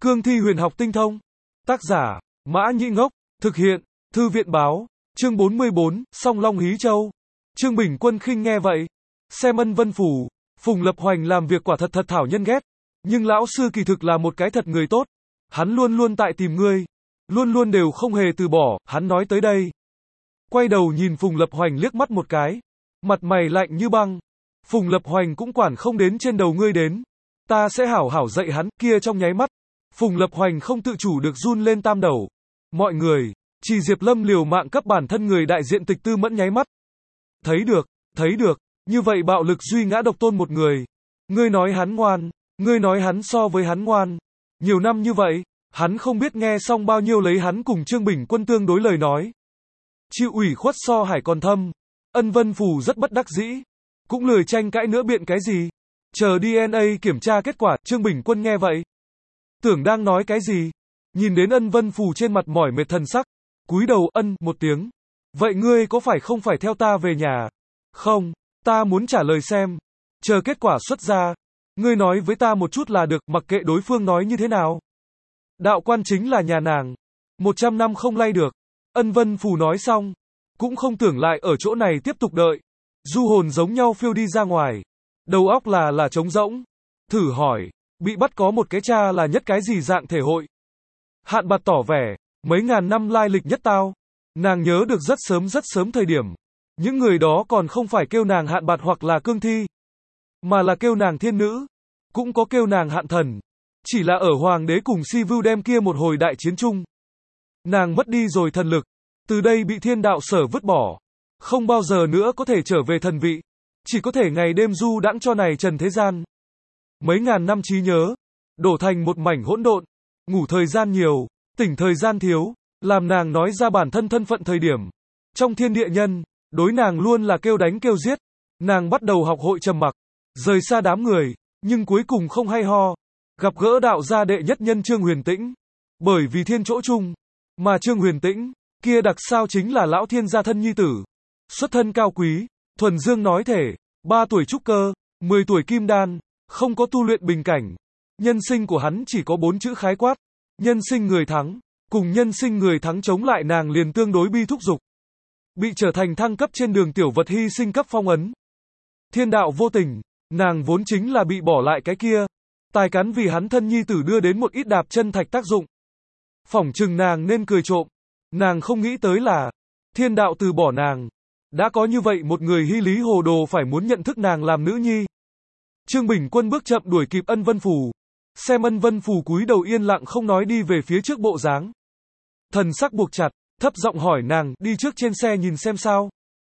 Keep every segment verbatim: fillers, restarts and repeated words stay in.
Cương thi huyền học tinh thông. Tác giả, Mã Nhĩ Ngốc. Thực hiện, Thư viện báo. Chương bốn mươi bốn, Song Long Hí Châu. Trương Bình Quân khinh nghe vậy. Xem Ân Vân Phủ, Phùng Lập Hoành làm việc quả thật thật thảo nhân ghét. Nhưng lão sư kỳ thực là một cái thật người tốt. Hắn luôn luôn tại tìm ngươi. Luôn luôn đều không hề từ bỏ, hắn nói tới đây. Quay đầu nhìn Phùng Lập Hoành liếc mắt một cái. Mặt mày lạnh như băng. Phùng Lập Hoành cũng quản không đến trên đầu ngươi đến. Ta sẽ hảo hảo dạy hắn, kia trong nháy mắt. Phùng Lập Hoành không tự chủ được run lên tam đầu. Mọi người, chỉ Diệp Lâm liều mạng cấp bản thân người đại diện Tịch Tư Mẫn nháy mắt. Thấy được, thấy được, như vậy bạo lực duy ngã độc tôn một người. Ngươi nói hắn ngoan, ngươi nói hắn so với hắn ngoan. Nhiều năm như vậy, hắn không biết nghe xong bao nhiêu lấy hắn cùng Trương Bình Quân tương đối lời nói. Chịu ủy khuất so hải còn thâm. Ân Vân Phủ rất bất đắc dĩ. Cũng lười tranh cãi nữa biện cái gì. Chờ đê en a kiểm tra kết quả, Trương Bình Quân nghe vậy. Tưởng đang nói cái gì. Nhìn đến Ân Vân Phủ trên mặt mỏi mệt thần sắc. Cúi đầu ân một tiếng. Vậy ngươi có phải không phải theo ta về nhà? Không, ta muốn trả lời xem. Chờ kết quả xuất ra. Ngươi nói với ta một chút là được, mặc kệ đối phương nói như thế nào. Đạo quan chính là nhà nàng. Một trăm năm không lay được. Ân Vân Phủ nói xong. Cũng không tưởng lại ở chỗ này tiếp tục đợi. Du hồn giống nhau phiêu đi ra ngoài. Đầu óc là là trống rỗng. Thử hỏi, bị bắt có một cái cha là nhất cái gì dạng thể hội? Hạn Bạt tỏ vẻ, mấy ngàn năm lai lịch nhất tao. Nàng nhớ được rất sớm rất sớm thời điểm. Những người đó còn không phải kêu nàng Hạn Bạt hoặc là Cương Thi. Mà là kêu nàng thiên nữ. Cũng có kêu nàng Hạn Thần. Chỉ là ở Hoàng đế cùng Si Vưu đem kia một hồi đại chiến chung. Nàng mất đi rồi thần lực. Từ đây bị thiên đạo sở vứt bỏ. Không bao giờ nữa có thể trở về thần vị. Chỉ có thể ngày đêm du đãng cho này trần thế gian. Mấy ngàn năm trí nhớ. Đổ thành một mảnh hỗn độn. Ngủ thời gian nhiều. Tỉnh thời gian thiếu. Làm nàng nói ra bản thân thân phận thời điểm. Trong thiên địa nhân. Đối nàng luôn là kêu đánh kêu giết. Nàng bắt đầu học hội trầm mặc. Rời xa đám người. Nhưng cuối cùng không hay ho. Gặp gỡ đạo gia đệ nhất nhân Trương Huyền Tĩnh. Bởi vì thiên chỗ chung. Mà Trương Huyền Tĩnh. Kia đặc sao chính là lão thiên gia thân nhi tử. Xuất thân cao quý. Thuần dương nói thể. ba tuổi trúc cơ. mười tuổi kim đan. Không có tu luyện bình cảnh. Nhân sinh của hắn chỉ có bốn chữ khái quát. Nhân sinh người thắng. Cùng nhân sinh người thắng chống lại nàng liền tương đối bi thúc dục. Bị trở thành thăng cấp trên đường tiểu vật hy sinh cấp phong ấn. Thiên đạo vô tình. Nàng vốn chính là bị bỏ lại cái kia. Tài cán vì hắn thân nhi tử đưa đến một ít đạp chân thạch tác dụng. Phỏng chừng nàng nên cười trộm. Nàng không nghĩ tới là. Thiên đạo từ bỏ nàng. Đã có như vậy một người hy lý hồ đồ phải muốn nhận thức nàng làm nữ nhi. Trương Bình Quân bước chậm đuổi kịp Ân Vân Phủ. Xem Ân Vân Phủ cúi đầu yên lặng không nói đi về phía trước bộ dáng. Thần sắc buộc chặt, thấp giọng hỏi nàng, đi trước trên xe nhìn xem sao.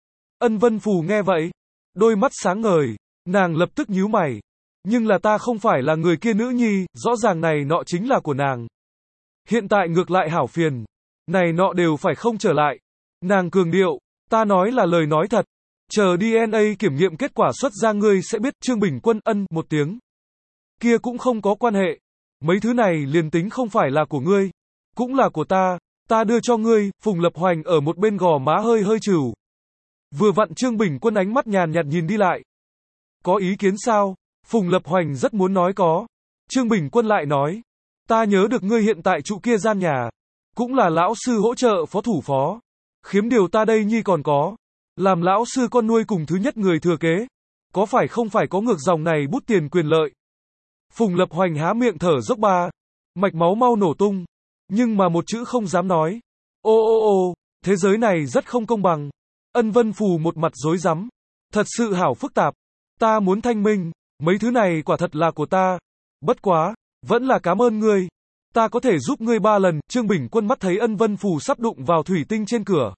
Ân Vân Phủ nghe vậy. Đôi mắt sáng ngời. Nàng lập tức nhíu mày. Nhưng là ta không phải là người kia nữ nhi, rõ ràng này nọ chính là của nàng. Hiện tại ngược lại hảo phiền. Này nọ đều phải không trở lại. Nàng cường điệu, ta nói là lời nói thật. Chờ đê en a kiểm nghiệm kết quả xuất ra ngươi sẽ biết. Trương Bình Quân ân một tiếng. Kia cũng không có quan hệ. Mấy thứ này liền tính không phải là của ngươi. Cũng là của ta. Ta đưa cho ngươi. Phùng Lập Hoành ở một bên gò má hơi hơi trừ. Vừa vặn Trương Bình Quân ánh mắt nhàn nhạt nhìn đi lại. Có ý kiến sao? Phùng Lập Hoành rất muốn nói có. Trương Bình Quân lại nói. Ta nhớ được ngươi hiện tại trụ kia gian nhà. Cũng là lão sư hỗ trợ phó thủ phó. Khiếm điều ta đây nhi còn có. Làm lão sư con nuôi cùng thứ nhất người thừa kế. Có phải không phải có ngược dòng này bút tiền quyền lợi. Phùng Lập Hoành há miệng thở dốc ba. Mạch máu mau nổ tung. Nhưng mà một chữ không dám nói. Ô ô ô, thế giới này rất không công bằng. Ân Vân Phù một mặt rối rắm. Thật sự hảo phức tạp. Ta muốn thanh minh. Mấy thứ này quả thật là của ta. Bất quá, vẫn là cảm ơn ngươi. Ta có thể giúp ngươi ba lần. Trương Bình Quân mắt thấy Ân Vân Phù sắp đụng vào thủy tinh trên cửa.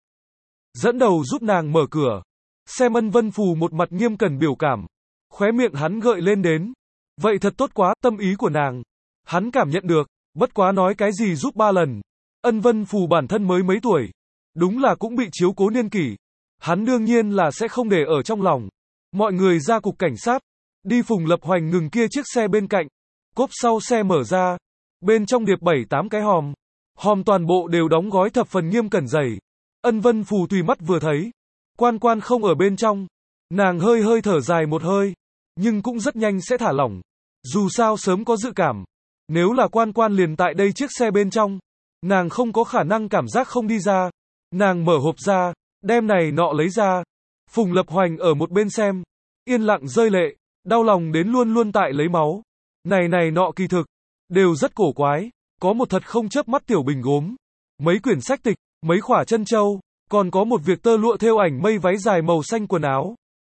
Dẫn đầu giúp nàng mở cửa. Xem Ân Vân Phù một mặt nghiêm cẩn biểu cảm. Khóe miệng hắn gợi lên đến. Vậy thật tốt quá, tâm ý của nàng. Hắn cảm nhận được. Bất quá nói cái gì giúp ba lần. Ân Vân Phù bản thân mới mấy tuổi. Đúng là cũng bị chiếu cố niên kỷ. Hắn đương nhiên là sẽ không để ở trong lòng. Mọi người ra cục cảnh sát. Đi Phùng Lập Hoành ngừng kia chiếc xe bên cạnh. Cốp sau xe mở ra. Bên trong điệp bảy tám cái hòm. Hòm toàn bộ đều đóng gói thập phần nghiêm cẩn dày. Ân Vân Phù tùy mắt vừa thấy. Quan quan không ở bên trong. Nàng hơi hơi thở dài một hơi. Nhưng cũng rất nhanh sẽ thả lỏng. Dù sao sớm có dự cảm. Nếu là Quan Quan liền tại đây chiếc xe bên trong. Nàng không có khả năng cảm giác không đi ra. Nàng mở hộp ra, đem này nọ lấy ra. Phùng Lập Hoành ở một bên xem, yên lặng rơi lệ, đau lòng đến luôn luôn tại lấy máu. Này này nọ kỳ thực, đều rất cổ quái, có một thật không chớp mắt tiểu bình gốm, mấy quyển sách tịch, mấy khỏa chân châu, còn có một việc tơ lụa thêu ảnh mây váy dài màu xanh quần áo.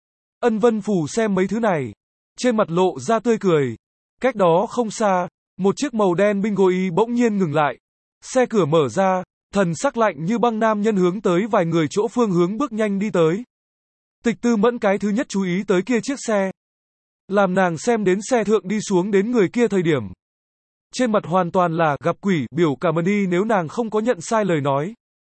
Ân Vân Phù xem mấy thứ này, trên mặt lộ ra tươi cười. Cách đó không xa, một chiếc màu đen bingo y bỗng nhiên ngừng lại. Xe cửa mở ra, thần sắc lạnh như băng nam nhân hướng tới vài người chỗ phương hướng bước nhanh đi tới. Tịch Tư Mẫn cái thứ nhất chú ý tới kia chiếc xe. Làm nàng xem đến xe thượng đi xuống đến người kia thời điểm. Trên mặt hoàn toàn là gặp quỷ, biểu cảm đi nếu nàng không có nhận sai lời nói.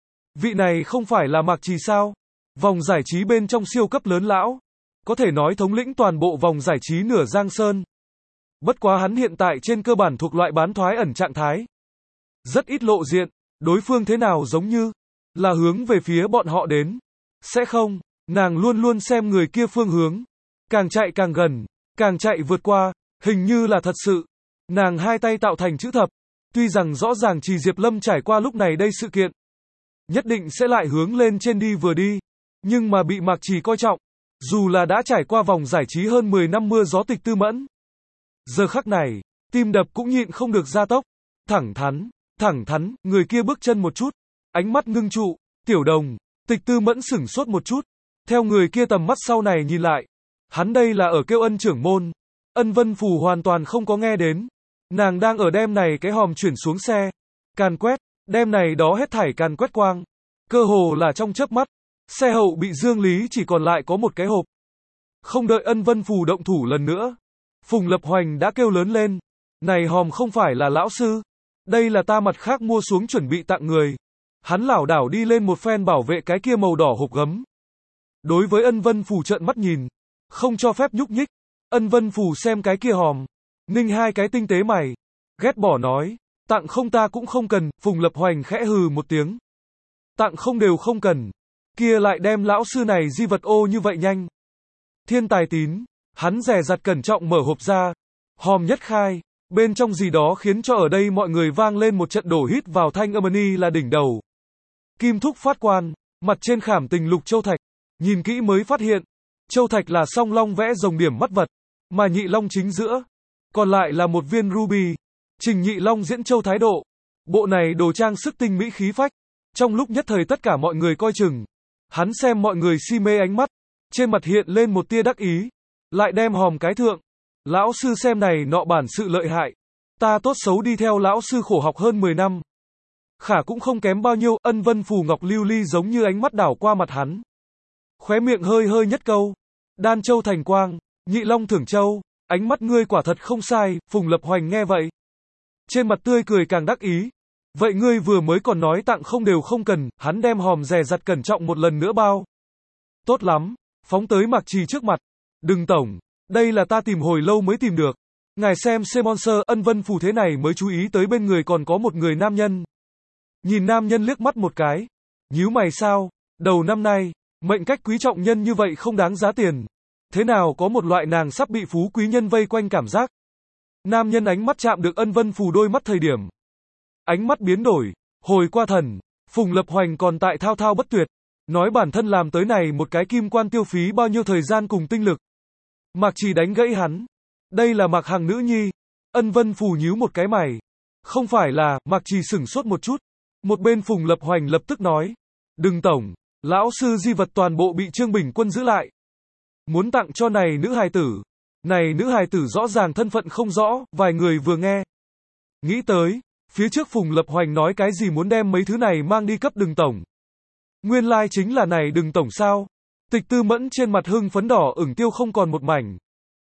Vị này không phải là Mạc Trì sao? Vòng giải trí bên trong siêu cấp lớn lão. Có thể nói thống lĩnh toàn bộ vòng giải trí nửa Giang Sơn. Bất quá hắn hiện tại trên cơ bản thuộc loại bán thoái ẩn trạng thái. Rất ít lộ diện, đối phương thế nào giống như là hướng về phía bọn họ đến. Sẽ không, nàng luôn luôn xem người kia phương hướng. Càng chạy càng gần, càng chạy vượt qua, hình như là thật sự. Nàng hai tay tạo thành chữ thập. Tuy rằng rõ ràng Trì Diệp Lâm trải qua lúc này đây sự kiện. Nhất định sẽ lại hướng lên trên đi vừa đi. Nhưng mà bị Mạc Trì coi trọng. Dù là đã trải qua vòng giải trí hơn mười năm mưa gió Tịch Tư Mẫn. Giờ khắc này, tim đập cũng nhịn không được gia tốc. Thẳng thắn, thẳng thắn, người kia bước chân một chút. Ánh mắt ngưng trụ, Tiểu Đồng, Tịch Tư Mẫn sửng sốt một chút. Theo người kia tầm mắt sau này nhìn lại. Hắn đây là ở kêu Ân trưởng môn. Ân Vân Phù hoàn toàn không có nghe đến. Nàng đang ở đem này cái hòm chuyển xuống xe. Càn quét, đem này đó hết thảy càn quét quang. Cơ hồ là trong chớp mắt. Xe hậu bị Dương Lý chỉ còn lại có một cái hộp. Không đợi Ân Vân Phù động thủ lần nữa. Phùng Lập Hoành đã kêu lớn lên. Này hòm không phải là lão sư. Đây là ta mặt khác mua xuống chuẩn bị tặng người. Hắn lảo đảo đi lên một phen bảo vệ cái kia màu đỏ hộp gấm. Đối với Ân Vân Phù trợn mắt nhìn. Không cho phép nhúc nhích. Ân Vân Phù xem cái kia hòm. Ninh hai cái tinh tế mày. Ghét bỏ nói. Tặng không ta cũng không cần. Phùng Lập Hoành khẽ hừ một tiếng. Tặng không đều không cần. Kia lại đem lão sư này di vật ô như vậy nhanh. Thiên tài tín. Hắn dè dặt cẩn trọng mở hộp ra. Hòm nhất khai. Bên trong gì đó khiến cho ở đây mọi người vang lên một trận đổ hít vào thanh âm ni là đỉnh đầu. Kim thúc phát quan. Mặt trên khảm tình lục châu thạch. Nhìn kỹ mới phát hiện. Châu thạch là song long vẽ rồng điểm mắt vật. Mà nhị long chính giữa. Còn lại là một viên ruby. Trình nhị long diễn châu thái độ. Bộ này đồ trang sức tinh mỹ khí phách. Trong lúc nhất thời tất cả mọi người coi chừng. Hắn xem mọi người si mê ánh mắt. Trên mặt hiện lên một tia đắc ý. Lại đem hòm cái thượng. Lão sư xem này nọ bản sự lợi hại. Ta tốt xấu đi theo lão sư khổ học hơn mười năm. Khả cũng không kém bao nhiêu. Ân Vân Phù ngọc lưu ly giống như ánh mắt đảo qua mặt hắn. Khóe miệng hơi hơi nhất câu. Đan châu thành quang. Nhị long thưởng châu. Ánh mắt ngươi quả thật không sai. Phùng Lập Hoành nghe vậy. Trên mặt tươi cười càng đắc ý. Vậy ngươi vừa mới còn nói tặng không đều không cần. Hắn đem hòm dè dặt cẩn trọng một lần nữa bao. Tốt lắm. Phóng tới Mạc Trì trước mặt. Đừng tổng. Đây là ta tìm hồi lâu mới tìm được. Ngài xem Semonser. Ân Vân Phù thế này mới chú ý tới bên người còn có một người nam nhân. Nhìn nam nhân liếc mắt một cái. Nhíu mày sao? Đầu năm nay. Mệnh cách quý trọng nhân như vậy không đáng giá tiền. Thế nào có một loại nàng sắp bị phú quý nhân vây quanh cảm giác. Nam nhân ánh mắt chạm được Ân Vân Phù đôi mắt thời điểm. Ánh mắt biến đổi. Hồi qua thần. Phùng Lập Hoành còn tại thao thao bất tuyệt. Nói bản thân làm tới này một cái kim quan tiêu phí bao nhiêu thời gian cùng tinh lực. Mạc Trì đánh gãy hắn. Đây là Mạc Hằng nữ nhi. Ân Vân Phù nhíu một cái mày. Không phải là. Mạc Trì sửng sốt một chút. Một bên Phùng Lập Hoành lập tức nói. Đừng tổng. Lão sư di vật toàn bộ bị Trương Bình Quân giữ lại. Muốn tặng cho này nữ hài tử. Này nữ hài tử rõ ràng thân phận không rõ. Vài người vừa nghe. Nghĩ tới. Phía trước Phùng Lập Hoành nói cái gì muốn đem mấy thứ này mang đi cấp Đừng tổng. Nguyên lai like chính là này Đừng tổng sao. Tịch Tư Mẫn trên mặt hưng phấn đỏ ửng tiêu không còn một mảnh.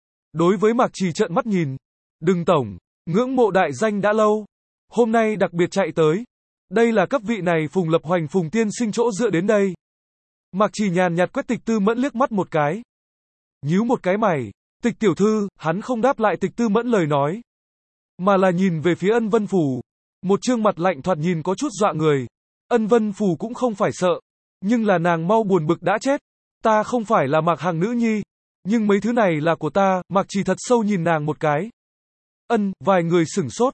Đối với Mạc Trì trợn mắt nhìn. Đừng tổng. Ngưỡng mộ đại danh đã lâu. Hôm nay đặc biệt chạy tới. Đây là cấp vị này Phùng Lập Hoành Phùng tiên sinh chỗ dựa đến đây. Mạc Trì nhàn nhạt quét Tịch Tư Mẫn liếc mắt một cái. Nhíu một cái mày. Tịch tiểu thư. Hắn không đáp lại Tịch Tư Mẫn lời nói. Mà là nhìn về phía Ân Vân Phù. Một trương mặt lạnh thoạt nhìn có chút dọa người. Ân Vân Phù cũng không phải sợ. Nhưng là nàng mau buồn bực đã chết. Ta không phải là Mạc Hằng nữ nhi. Nhưng mấy thứ này là của ta. Mạc Trì thật sâu nhìn nàng một cái. Ân, vài người sửng sốt.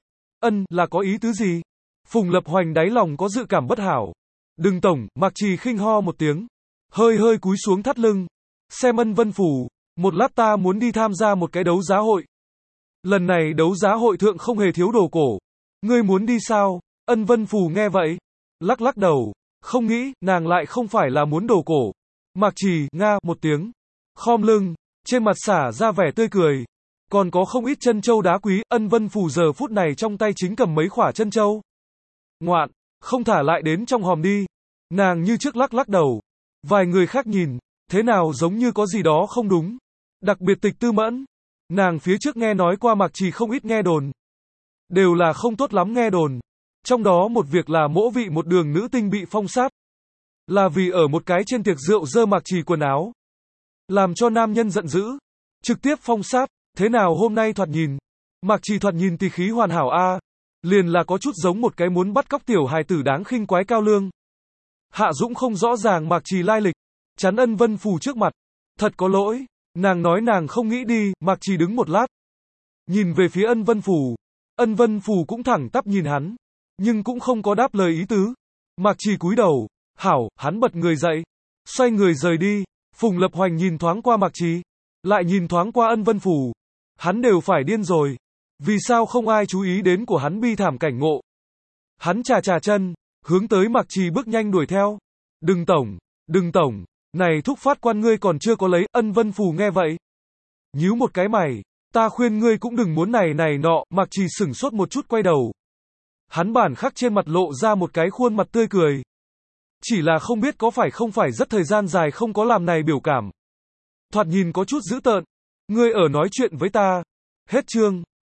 Ân, là có ý tứ gì? Phùng Lập Hoành đáy lòng có dự cảm bất hảo. Đừng tổng, Mạc Trì khinh ho một tiếng. Hơi hơi cúi xuống thắt lưng. Xem Ân Vân Phủ, một lát ta muốn đi tham gia một cái đấu giá hội. Lần này đấu giá hội thượng không hề thiếu đồ cổ. Ngươi muốn đi sao? Ân Vân Phủ nghe vậy. Lắc lắc đầu. Không nghĩ, nàng lại không phải là muốn đồ cổ. Mạc Trì, nga, một tiếng. Khom lưng, trên mặt xả ra vẻ tươi cười. Còn có không ít chân châu đá quý, Ân Vân Phủ giờ phút này trong tay chính cầm mấy khỏa chân châu. Ngoạn, không thả lại đến trong hòm đi. Nàng như trước lắc lắc đầu. Vài người khác nhìn, thế nào giống như có gì đó không đúng. Đặc biệt Tịch Tư Mẫn. Nàng phía trước nghe nói qua Mạc Trì không ít nghe đồn. Đều là không tốt lắm nghe đồn. Trong đó một việc là mỗ vị một đường nữ tinh bị phong sát. Là vì ở một cái trên tiệc rượu dơ Mạc Trì quần áo. Làm cho nam nhân giận dữ. Trực tiếp phong sát. Thế nào hôm nay thoạt nhìn. Mạc Trì thoạt nhìn tỳ khí hoàn hảo a, liền là có chút giống một cái muốn bắt cóc tiểu hài tử đáng khinh quái cao lương. Hạ Dũng không rõ ràng Mạc Trì lai lịch. Chắn Ân Vân Phủ trước mặt. Thật có lỗi. Nàng nói nàng không nghĩ đi. Mạc Trì đứng một lát. Nhìn về phía Ân Vân Phủ. Ân Vân Phủ cũng thẳng tắp nhìn hắn. Nhưng cũng không có đáp lời ý tứ. Mạc Trì cúi đầu. Hảo, hắn bật người dậy. Xoay người rời đi. Phùng Lập Hoành nhìn thoáng qua Mạc Trì. Lại nhìn thoáng qua Ân Vân Phủ. Hắn đều phải điên rồi. Vì sao không ai chú ý đến của hắn bi thảm cảnh ngộ. Hắn chà chà chân. Hướng tới Mạc Trì bước nhanh đuổi theo. Đừng tổng. Đừng tổng. Này thúc phát quan ngươi còn chưa có lấy. Ân Vân Phủ nghe vậy. Nhíu một cái mày. Ta khuyên ngươi cũng đừng muốn này này nọ. Mạc Trì sửng sốt một chút quay đầu. Hắn bản khắc trên mặt lộ ra một cái khuôn mặt tươi cười. Chỉ là không biết có phải không phải rất thời gian dài không có làm này biểu cảm. Thoạt nhìn có chút dữ tợn. Ngươi ở nói chuyện với ta. Hết chương.